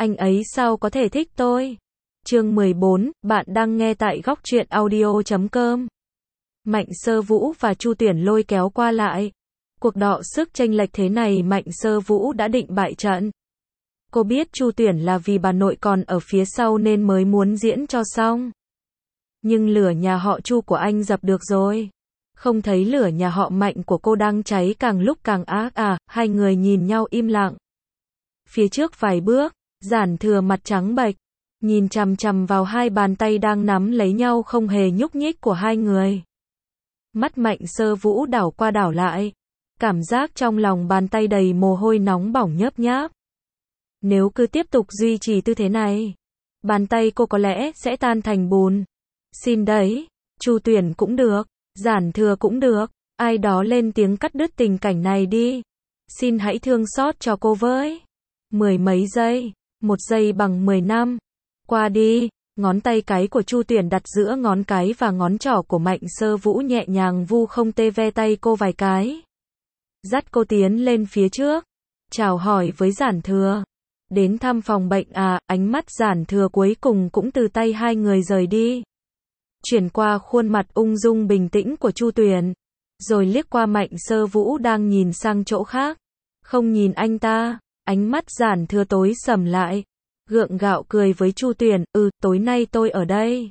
Anh ấy sao có thể thích tôi? Chương 14, bạn đang nghe tại góc truyện audio.com. Mạnh Sơ Vũ và Chu Tuyển lôi kéo qua lại. Cuộc đọ sức chênh lệch thế này Mạnh Sơ Vũ đã định bại trận. Cô biết Chu Tuyển là vì bà nội còn ở phía sau nên mới muốn diễn cho xong. Nhưng lửa nhà họ Chu của anh dập được rồi. Không thấy lửa nhà họ Mạnh của cô đang cháy càng lúc càng ác à, hai người nhìn nhau im lặng. Phía trước vài bước, Giản Thừa mặt trắng bệch, nhìn chằm chằm vào hai bàn tay đang nắm lấy nhau không hề nhúc nhích của hai người. Mắt Mạnh Sơ Vũ đảo qua đảo lại, cảm giác trong lòng bàn tay đầy mồ hôi nóng bỏng nhớp nháp. Nếu cứ tiếp tục duy trì tư thế này, bàn tay cô có lẽ sẽ tan thành bùn. Xin đấy, Chu Tuyển cũng được, Giản Thừa cũng được, ai đó lên tiếng cắt đứt tình cảnh này đi. Xin hãy thương xót cho cô với. 10 mấy giây, 1 giây bằng 10 năm. Qua đi, ngón tay cái của Chu Tuyển đặt giữa ngón cái và ngón trỏ của Mạnh Sơ Vũ nhẹ nhàng vu không tê ve tay cô vài cái. Dắt cô tiến lên phía trước, chào hỏi với Giản Thừa. Đến thăm phòng bệnh à, ánh mắt Giản Thừa cuối cùng cũng từ tay hai người rời đi. Chuyển qua khuôn mặt ung dung bình tĩnh của Chu Tuyển, rồi liếc qua Mạnh Sơ Vũ đang nhìn sang chỗ khác. Không nhìn anh ta, ánh mắt Giản Thừa tối sầm lại. Gượng gạo cười với Chu Tuyển, tối nay tôi ở đây.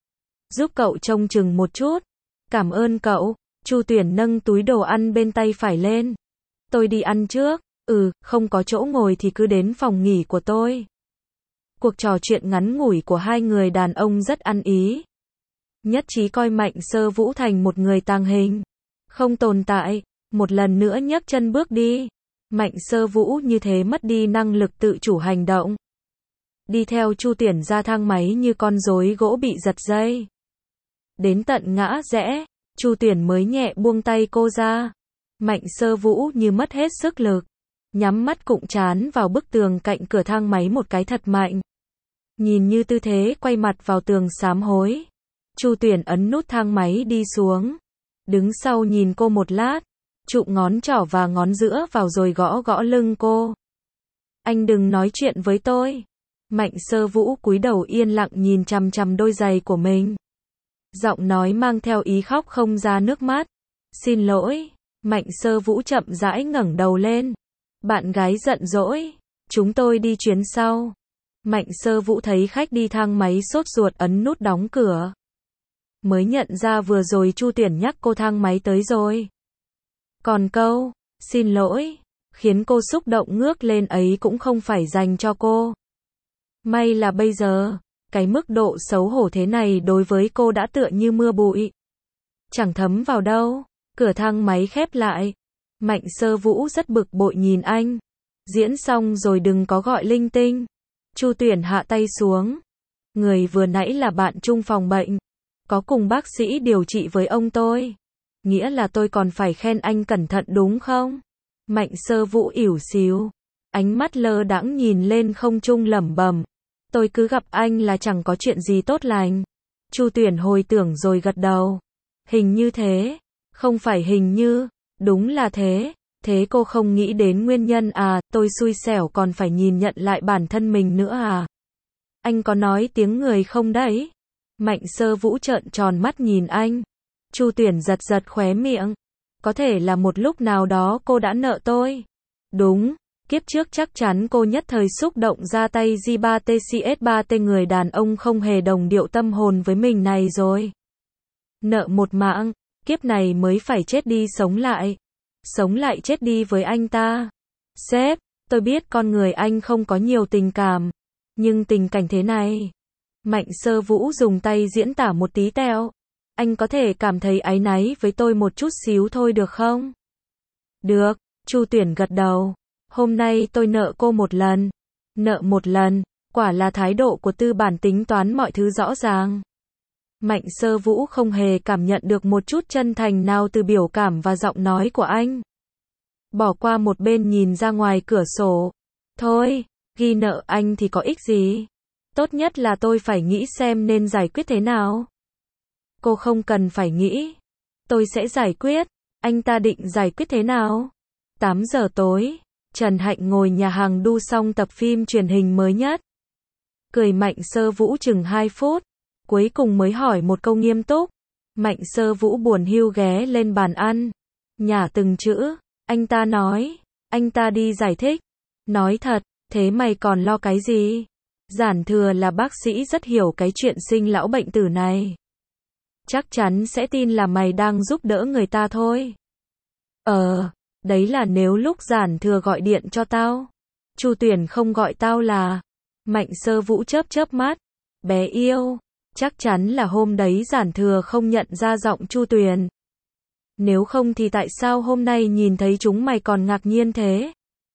Giúp cậu trông chừng một chút. Cảm ơn cậu. Chu Tuyển nâng túi đồ ăn bên tay phải lên. Tôi đi ăn trước. Không có chỗ ngồi thì cứ đến phòng nghỉ của tôi. Cuộc trò chuyện ngắn ngủi của hai người đàn ông rất ăn ý. Nhất trí coi Mạnh Sơ Vũ thành một người tàng hình, không tồn tại. Một lần nữa nhấc chân bước đi. Mạnh Sơ Vũ như thế mất đi năng lực tự chủ hành động. Đi theo Chu Tuyển ra thang máy như con rối gỗ bị giật dây. Đến tận ngã rẽ, Chu Tuyển mới nhẹ buông tay cô ra. Mạnh Sơ Vũ như mất hết sức lực, nhắm mắt cụm trán vào bức tường cạnh cửa thang máy một cái thật mạnh. Nhìn như tư thế quay mặt vào tường sám hối. Chu Tuyển ấn nút thang máy đi xuống. Đứng sau nhìn cô một lát, chụm ngón trỏ và ngón giữa vào rồi gõ gõ lưng cô. Anh đừng nói chuyện với tôi. Mạnh Sơ Vũ cúi đầu yên lặng nhìn chằm chằm đôi giày của mình. Giọng nói mang theo ý khóc không ra nước mắt. Xin lỗi. Mạnh Sơ Vũ chậm rãi ngẩng đầu lên. Bạn gái giận dỗi. Chúng tôi đi chuyến sau. Mạnh Sơ Vũ thấy khách đi thang máy sốt ruột ấn nút đóng cửa. Mới nhận ra vừa rồi Chu Tuyển nhắc cô thang máy tới rồi. Còn câu, xin lỗi, khiến cô xúc động ngước lên ấy cũng không phải dành cho cô. May là bây giờ, cái mức độ xấu hổ thế này đối với cô đã tựa như mưa bụi. Chẳng thấm vào đâu, cửa thang máy khép lại. Mạnh Sơ Vũ rất bực bội nhìn anh. Diễn xong rồi đừng có gọi linh tinh. Chu Tuyển hạ tay xuống. Người vừa nãy là bạn chung phòng bệnh. Có cùng bác sĩ điều trị với ông tôi. Nghĩa là tôi còn phải khen anh cẩn thận đúng không? Mạnh Sơ Vũ ỉu xìu. Ánh mắt lơ đãng nhìn lên không trung lẩm bẩm. Tôi cứ gặp anh là chẳng có chuyện gì tốt lành. Chu Tuyển hồi tưởng rồi gật đầu. Hình như thế. Không phải hình như. Đúng là thế. Thế cô không nghĩ đến nguyên nhân à, tôi xui xẻo còn phải nhìn nhận lại bản thân mình nữa à? Anh có nói tiếng người không đấy? Mạnh Sơ Vũ trợn tròn mắt nhìn anh. Chu Tuyển giật giật khóe miệng. Có thể là một lúc nào đó cô đã nợ tôi. Đúng, kiếp trước chắc chắn cô nhất thời xúc động ra tay G3TCS3T người đàn ông không hề đồng điệu tâm hồn với mình này rồi. Nợ một mạng, kiếp này mới phải chết đi sống lại. Sống lại chết đi với anh ta. Sếp, tôi biết con người anh không có nhiều tình cảm. Nhưng tình cảnh thế này. Mạnh Sơ Vũ dùng tay diễn tả một tí tẹo. Anh có thể cảm thấy áy náy với tôi một chút xíu thôi được không? Được, Chu Tuyển gật đầu. Hôm nay tôi nợ cô một lần. Nợ một lần, quả là thái độ của tư bản tính toán mọi thứ rõ ràng. Mạnh Sơ Vũ không hề cảm nhận được một chút chân thành nào từ biểu cảm và giọng nói của anh. Bỏ qua một bên nhìn ra ngoài cửa sổ. Thôi, ghi nợ anh thì có ích gì? Tốt nhất là tôi phải nghĩ xem nên giải quyết thế nào. Cô không cần phải nghĩ. Tôi sẽ giải quyết. Anh ta định giải quyết thế nào? 8 giờ tối. Trần Hạnh ngồi nhà hàng đu xong tập phim truyền hình mới nhất. Cười Mạnh Sơ Vũ chừng 2 phút, cuối cùng mới hỏi một câu nghiêm túc. Mạnh Sơ Vũ buồn hiu ghé lên bàn ăn, nhả từng chữ, anh ta nói, anh ta đi giải thích. Nói thật, thế mày còn lo cái gì? Giản Thừa là bác sĩ rất hiểu cái chuyện sinh lão bệnh tử này. Chắc chắn sẽ tin là mày đang giúp đỡ người ta thôi. Đấy là nếu lúc Giản Thừa gọi điện cho tao. Chu Tuyển không gọi tao là. Mạnh Sơ Vũ chớp chớp mắt. Bé yêu, chắc chắn là hôm đấy Giản Thừa không nhận ra giọng Chu Tuyển. Nếu không thì tại sao hôm nay nhìn thấy chúng mày còn ngạc nhiên thế?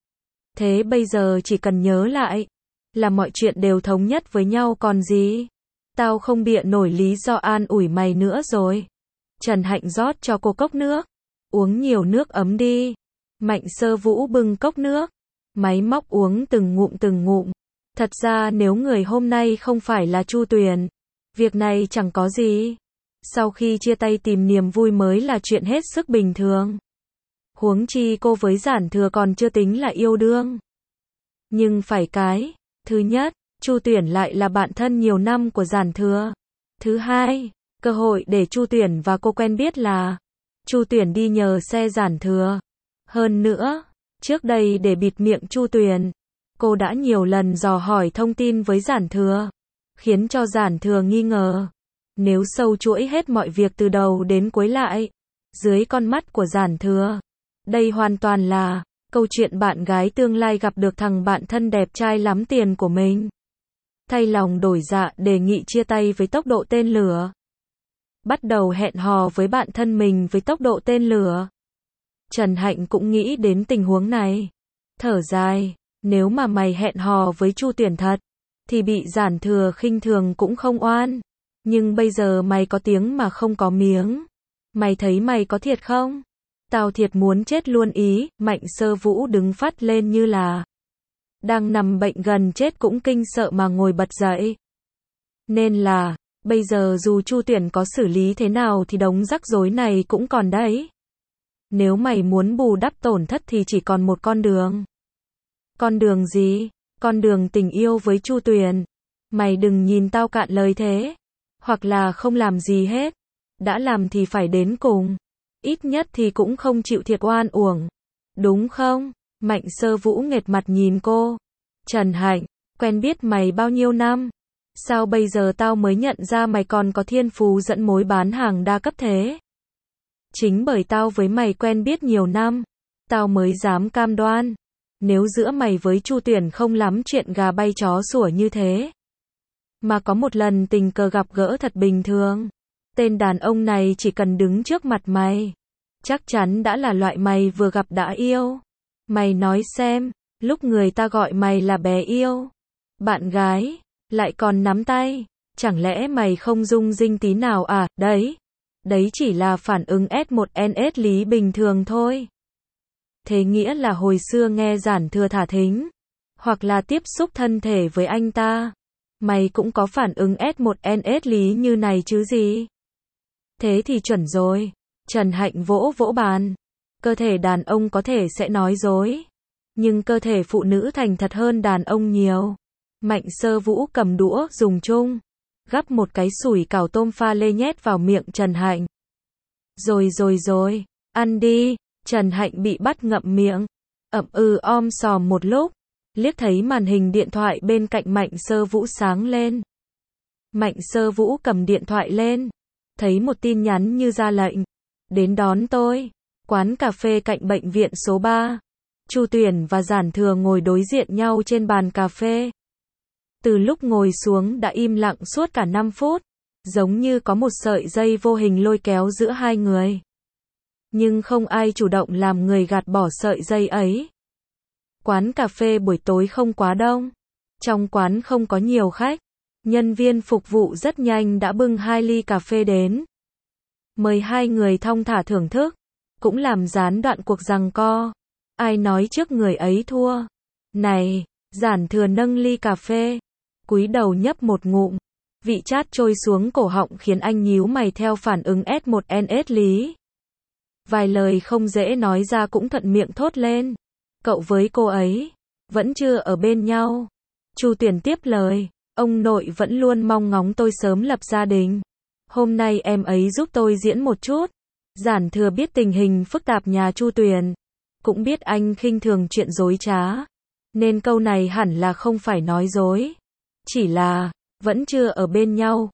Thế bây giờ chỉ cần nhớ lại, là mọi chuyện đều thống nhất với nhau còn gì. Tao không bịa nổi lý do an ủi mày nữa rồi. Trần Hạnh rót cho cô cốc nước. Uống nhiều nước ấm đi. Mạnh Sơ Vũ bưng cốc nước. Máy móc uống từng ngụm. Thật ra nếu người hôm nay không phải là Chu Tuyển, việc này chẳng có gì. Sau khi chia tay tìm niềm vui mới là chuyện hết sức bình thường. Huống chi cô với Giản Thừa còn chưa tính là yêu đương. Nhưng phải cái, thứ nhất, Chu Tuyển lại là bạn thân nhiều năm của Giản Thừa. Thứ hai, cơ hội để Chu Tuyển và cô quen biết là Chu Tuyển đi nhờ xe Giản Thừa. Hơn nữa, trước đây để bịt miệng Chu Tuyển, cô đã nhiều lần dò hỏi thông tin với Giản Thừa, khiến cho Giản Thừa nghi ngờ. Nếu sâu chuỗi hết mọi việc từ đầu đến cuối lại, dưới con mắt của Giản Thừa, đây hoàn toàn là câu chuyện bạn gái tương lai gặp được thằng bạn thân đẹp trai lắm tiền của mình. Thay lòng đổi dạ đề nghị chia tay với tốc độ tên lửa. Bắt đầu hẹn hò với bạn thân mình với tốc độ tên lửa. Trần Hạnh cũng nghĩ đến tình huống này. Thở dài, nếu mà mày hẹn hò với Chu Tuyển thật, thì bị Giản Thừa khinh thường cũng không oan. Nhưng bây giờ mày có tiếng mà không có miếng. Mày thấy mày có thiệt không? Tao thiệt muốn chết luôn ý. Mạnh Sơ Vũ đứng phát lên như là đang nằm bệnh gần chết cũng kinh sợ mà ngồi bật dậy. Nên là, bây giờ dù Chu Tuyển có xử lý thế nào thì đống rắc rối này cũng còn đấy. Nếu mày muốn bù đắp tổn thất thì chỉ còn một con đường. Con đường gì? Con đường tình yêu với Chu Tuyển. Mày đừng nhìn tao cạn lời thế. Hoặc là không làm gì hết. Đã làm thì phải đến cùng. Ít nhất thì cũng không chịu thiệt oan uổng. Đúng không? Mạnh Sơ Vũ nghệt mặt nhìn cô. Trần Hạnh, quen biết mày bao nhiêu năm? Sao bây giờ tao mới nhận ra mày còn có thiên phú dẫn mối bán hàng đa cấp thế? Chính bởi tao với mày quen biết nhiều năm, tao mới dám cam đoan. Nếu giữa mày với Chu Tuyển không lắm chuyện gà bay chó sủa như thế, mà có một lần tình cờ gặp gỡ thật bình thường, tên đàn ông này chỉ cần đứng trước mặt mày, chắc chắn đã là loại mày vừa gặp đã yêu. Mày nói xem, lúc người ta gọi mày là bé yêu, bạn gái, lại còn nắm tay, chẳng lẽ mày không rung rinh tí nào à? Đấy chỉ là phản ứng S1NS lý bình thường thôi. Thế nghĩa là hồi xưa nghe Giản Thừa thả thính, hoặc là tiếp xúc thân thể với anh ta, mày cũng có phản ứng S1NS lý như này chứ gì? Thế thì chuẩn rồi. Trần Hạnh vỗ vỗ bàn. Cơ thể đàn ông có thể sẽ nói dối, nhưng cơ thể phụ nữ thành thật hơn đàn ông nhiều. Mạnh Sơ Vũ cầm đũa dùng chung, gắp một cái sủi cảo tôm pha lê nhét vào miệng Trần Hạnh. Rồi, ăn đi. Trần Hạnh bị bắt ngậm miệng, om sòm một lúc, liếc thấy màn hình điện thoại bên cạnh Mạnh Sơ Vũ sáng lên. Mạnh Sơ Vũ cầm điện thoại lên, thấy một tin nhắn như ra lệnh. Đến đón tôi. Quán cà phê cạnh bệnh viện số 3. Chu Tuyển và Giản Thừa ngồi đối diện nhau trên bàn cà phê. Từ lúc ngồi xuống đã im lặng suốt cả 5 phút, giống như có một sợi dây vô hình lôi kéo giữa hai người. Nhưng không ai chủ động làm người gạt bỏ sợi dây ấy. Quán cà phê buổi tối không quá đông. Trong quán không có nhiều khách. Nhân viên phục vụ rất nhanh đã bưng 2 ly cà phê đến. Mời hai người thong thả thưởng thức. Cũng làm gián đoạn cuộc giằng co. Ai nói trước người ấy thua. Này, Giản Thừa nâng ly cà phê, cúi đầu nhấp một ngụm. Vị chát trôi xuống cổ họng khiến anh nhíu mày theo phản ứng S1NS lý. Vài lời không dễ nói ra cũng thuận miệng thốt lên. cậu với cô ấy vẫn chưa ở bên nhau. Chu Tuyển tiếp lời, ông nội vẫn luôn mong ngóng tôi sớm lập gia đình. Hôm nay em ấy giúp tôi diễn một chút. Giản Thừa biết tình hình phức tạp nhà Chu Tuyển, cũng biết anh khinh thường chuyện dối trá, nên câu này hẳn là không phải nói dối. Chỉ là, vẫn chưa ở bên nhau,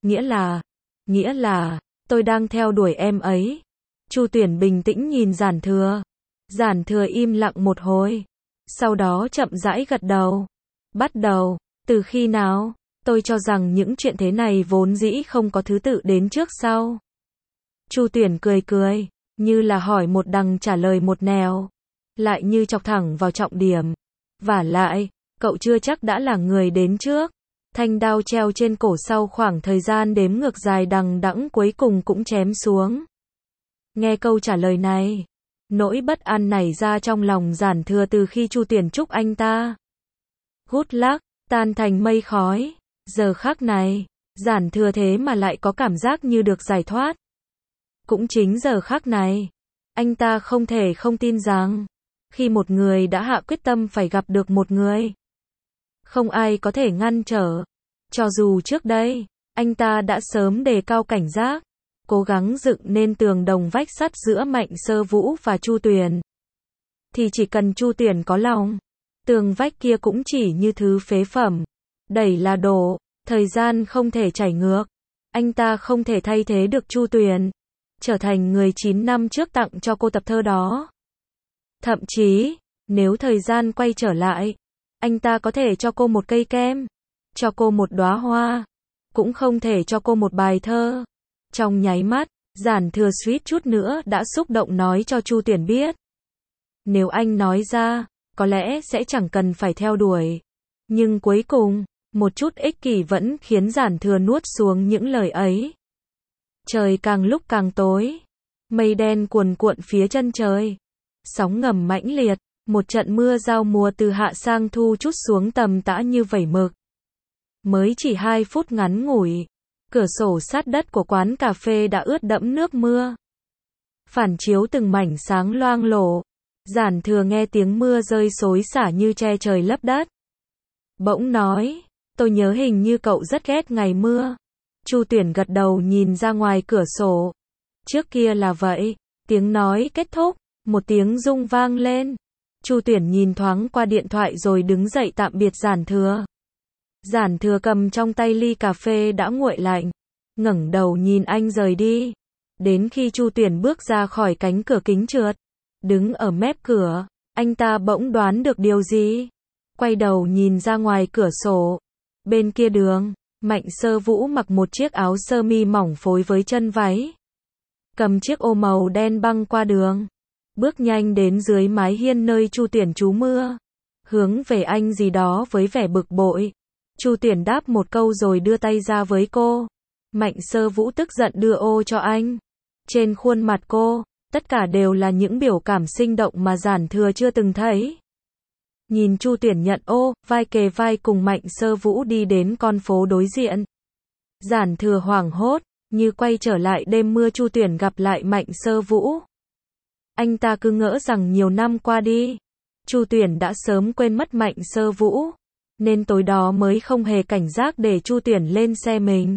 nghĩa là, tôi đang theo đuổi em ấy. Chu Tuyển bình tĩnh nhìn Giản Thừa. Giản Thừa im lặng một hồi, sau đó chậm rãi gật đầu. Bắt đầu, từ khi nào? Tôi cho rằng những chuyện thế này vốn dĩ không có thứ tự đến trước sau. Chu Tuyển cười cười, như là hỏi một đằng trả lời một nẻo, lại như chọc thẳng vào trọng điểm. Vả lại, cậu chưa chắc đã là người đến trước. Thanh đao treo trên cổ sau khoảng thời gian đếm ngược dài đằng đẵng cuối cùng cũng chém xuống. Nghe câu trả lời này, nỗi bất an nảy ra trong lòng Giản Thừa từ khi Chu Tuyển chúc anh ta good luck tan thành mây khói. Giờ khắc này, Giản Thừa thế mà lại có cảm giác như được giải thoát. Cũng chính giờ khắc này, anh ta không thể không tin rằng, khi một người đã hạ quyết tâm phải gặp được một người, không ai có thể ngăn trở. Cho dù trước đây, anh ta đã sớm đề cao cảnh giác, cố gắng dựng nên tường đồng vách sắt giữa Mạnh Sơ Vũ và Chu Tuyển, thì chỉ cần Chu Tuyển có lòng, tường vách kia cũng chỉ như thứ phế phẩm, đẩy là đổ, thời gian không thể chảy ngược. Anh ta không thể thay thế được Chu Tuyển, trở thành người 9 năm trước tặng cho cô tập thơ đó. Thậm chí, nếu thời gian quay trở lại, anh ta có thể cho cô một cây kem, cho cô một đóa hoa, cũng không thể cho cô một bài thơ. Trong nháy mắt, Giản Thừa suýt chút nữa đã xúc động nói cho Chu Tuyển biết. Nếu anh nói ra, có lẽ sẽ chẳng cần phải theo đuổi. Nhưng cuối cùng, một chút ích kỷ vẫn khiến Giản Thừa nuốt xuống những lời ấy. Trời càng lúc càng tối, mây đen cuồn cuộn phía chân trời, sóng ngầm mãnh liệt, một trận mưa giao mùa từ hạ sang thu trút xuống tầm tã như vẩy mực. Mới chỉ 2 phút ngắn ngủi, cửa sổ sát đất của quán cà phê đã ướt đẫm nước mưa, phản chiếu từng mảnh sáng loang lổ. Giản Thừa nghe tiếng mưa rơi xối xả như che trời lấp đất, bỗng nói, tôi nhớ hình như cậu rất ghét ngày mưa. Chu Tuyển gật đầu nhìn ra ngoài cửa sổ. Trước kia là vậy. Tiếng nói kết thúc, một tiếng rung vang lên. Chu Tuyển nhìn thoáng qua điện thoại rồi đứng dậy tạm biệt Giản Thừa. Giản Thừa cầm trong tay ly cà phê đã nguội lạnh, ngẩng đầu nhìn anh rời đi. Đến khi Chu Tuyển bước ra khỏi cánh cửa kính trượt, đứng ở mép cửa, anh ta bỗng đoán được điều gì. Quay đầu nhìn ra ngoài cửa sổ. Bên kia đường, Mạnh Sơ Vũ mặc một chiếc áo sơ mi mỏng phối với chân váy, cầm chiếc ô màu đen băng qua đường, bước nhanh đến dưới mái hiên nơi Chu Tuyển trú mưa, hướng về anh gì đó với vẻ bực bội. Chu Tuyển đáp một câu rồi đưa tay ra với cô. Mạnh Sơ Vũ tức giận đưa ô cho anh. Trên khuôn mặt cô, tất cả đều là những biểu cảm sinh động mà Giản Thừa chưa từng thấy. Nhìn Chu Tuyển nhận ô, vai kề vai cùng Mạnh Sơ Vũ đi đến con phố đối diện. Giản Thừa hoảng hốt, như quay trở lại đêm mưa Chu Tuyển gặp lại Mạnh Sơ Vũ. Anh ta cứ ngỡ rằng nhiều năm qua đi, Chu Tuyển đã sớm quên mất Mạnh Sơ Vũ, nên tối đó mới không hề cảnh giác để Chu Tuyển lên xe mình.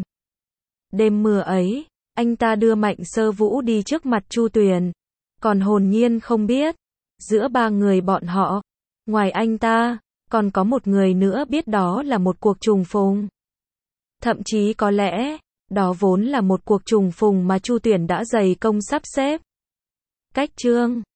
Đêm mưa ấy, anh ta đưa Mạnh Sơ Vũ đi trước mặt Chu Tuyển, còn hồn nhiên không biết, giữa 3 người bọn họ, ngoài anh ta, còn có một người nữa biết đó là một cuộc trùng phùng. Thậm chí có lẽ, đó vốn là một cuộc trùng phùng mà Chu Tuyển đã dày công sắp xếp. Cách chương